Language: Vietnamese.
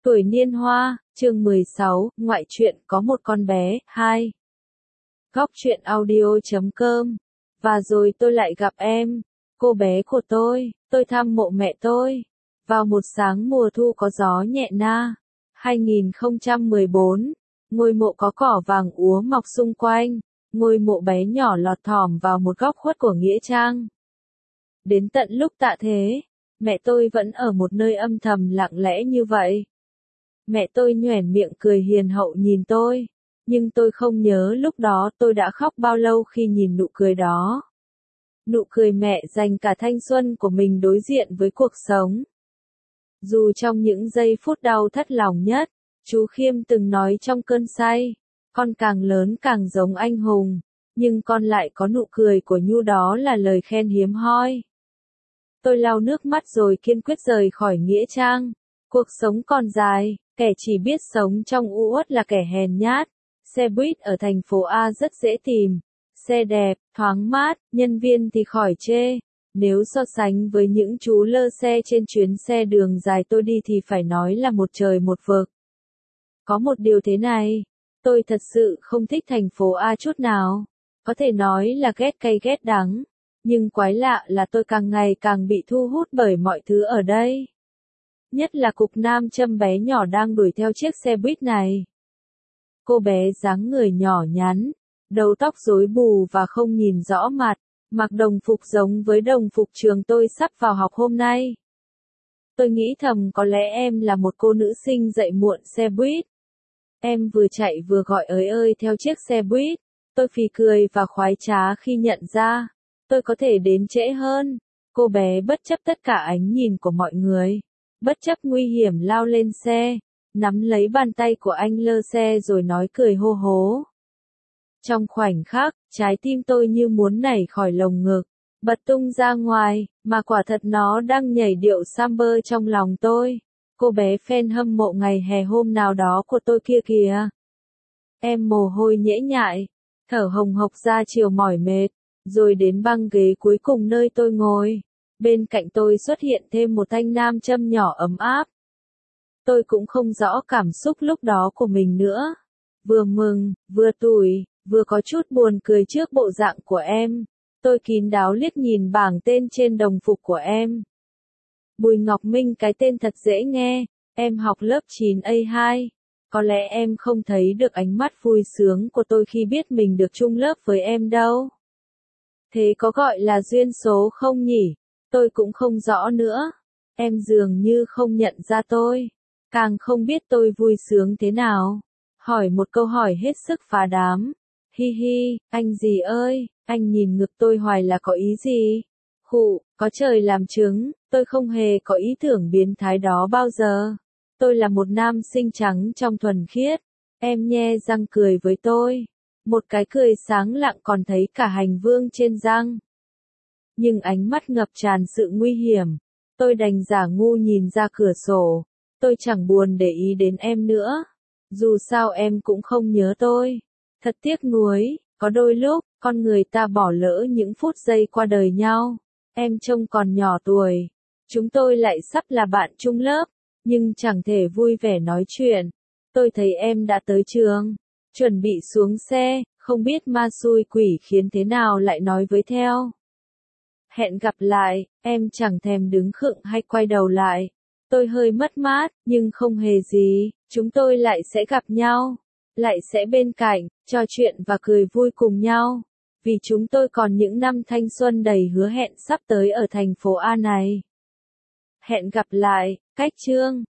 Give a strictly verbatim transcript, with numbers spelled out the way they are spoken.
Tuổi niên hoa, chương mười sáu, ngoại truyện có một con bé, hai. Góc truyện audio chấm com. Và rồi tôi lại gặp em, cô bé của tôi, tôi thăm mộ mẹ tôi. Vào một sáng mùa thu có gió nhẹ na, hai nghìn không trăm mười bốn, ngôi mộ có cỏ vàng úa mọc xung quanh, ngôi mộ bé nhỏ lọt thỏm vào một góc khuất của nghĩa trang. Đến tận lúc tạ thế, mẹ tôi vẫn ở một nơi âm thầm lặng lẽ như vậy. Mẹ tôi nhoẻn miệng cười hiền hậu nhìn tôi, nhưng tôi không nhớ lúc đó tôi đã khóc bao lâu khi nhìn nụ cười đó. Nụ cười mẹ dành cả thanh xuân của mình đối diện với cuộc sống. Dù trong những giây phút đau thất lòng nhất, chú Khiêm từng nói trong cơn say, con càng lớn càng giống anh hùng, nhưng con lại có nụ cười của Nhu, đó là lời khen hiếm hoi. Tôi lau nước mắt rồi kiên quyết rời khỏi nghĩa trang. Cuộc sống còn dài, kẻ chỉ biết sống trong u uất là kẻ hèn nhát. Xe buýt ở thành phố A rất dễ tìm. Xe đẹp, thoáng mát, nhân viên thì khỏi chê. Nếu so sánh với những chú lơ xe trên chuyến xe đường dài tôi đi thì phải nói là một trời một vực. Có một điều thế này, tôi thật sự không thích thành phố A chút nào. Có thể nói là ghét cay ghét đắng. Nhưng quái lạ là tôi càng ngày càng bị thu hút bởi mọi thứ ở đây. Nhất là cục nam châm bé nhỏ đang đuổi theo chiếc xe buýt này. Cô bé dáng người nhỏ nhắn, đầu tóc rối bù và không nhìn rõ mặt, mặc đồng phục giống với đồng phục trường tôi sắp vào học hôm nay. Tôi nghĩ thầm có lẽ em là một cô nữ sinh dậy muộn xe buýt. Em vừa chạy vừa gọi ới ơi theo chiếc xe buýt. Tôi phì cười và khoái trá khi nhận ra tôi có thể đến trễ hơn. Cô bé bất chấp tất cả ánh nhìn của mọi người, bất chấp nguy hiểm lao lên xe, nắm lấy bàn tay của anh lơ xe rồi nói cười hô hố. Trong khoảnh khắc, trái tim tôi như muốn nảy khỏi lồng ngực, bật tung ra ngoài, mà quả thật nó đang nhảy điệu samba trong lòng tôi. Cô bé fan hâm mộ ngày hè hôm nào đó của tôi kia kìa. Em mồ hôi nhễ nhại, thở hồng hộc ra chiều mỏi mệt, rồi đến băng ghế cuối cùng nơi tôi ngồi. Bên cạnh tôi xuất hiện thêm một thanh nam châm nhỏ ấm áp. Tôi cũng không rõ cảm xúc lúc đó của mình nữa. Vừa mừng, vừa tủi, vừa có chút buồn cười trước bộ dạng của em. Tôi kín đáo liếc nhìn bảng tên trên đồng phục của em. Bùi Ngọc Minh, cái tên thật dễ nghe, em học lớp chín A hai. Có lẽ em không thấy được ánh mắt vui sướng của tôi khi biết mình được chung lớp với em đâu. Thế có gọi là duyên số không nhỉ? Tôi cũng không rõ nữa. Em dường như không nhận ra tôi. Càng không biết tôi vui sướng thế nào. Hỏi một câu hỏi hết sức phá đám. Hi hi, anh gì ơi, anh nhìn ngực tôi hoài là có ý gì? Khụ, có trời làm chứng, tôi không hề có ý tưởng biến thái đó bao giờ. Tôi là một nam sinh trắng trong thuần khiết. Em nhe răng cười với tôi. Một cái cười sáng lặng còn thấy cả hành vương trên răng. Nhưng ánh mắt ngập tràn sự nguy hiểm. Tôi đành giả ngu nhìn ra cửa sổ. Tôi chẳng buồn để ý đến em nữa. Dù sao em cũng không nhớ tôi. Thật tiếc nuối, có đôi lúc, con người ta bỏ lỡ những phút giây qua đời nhau. Em trông còn nhỏ tuổi. Chúng tôi lại sắp là bạn chung lớp, nhưng chẳng thể vui vẻ nói chuyện. Tôi thấy em đã tới trường, chuẩn bị xuống xe, không biết ma xui quỷ khiến thế nào lại nói với theo. Hẹn gặp lại, em chẳng thèm đứng khựng hay quay đầu lại. Tôi hơi mất mát, nhưng không hề gì, chúng tôi lại sẽ gặp nhau. Lại sẽ bên cạnh, trò chuyện và cười vui cùng nhau. Vì chúng tôi còn những năm thanh xuân đầy hứa hẹn sắp tới ở thành phố A này. Hẹn gặp lại, cách chương.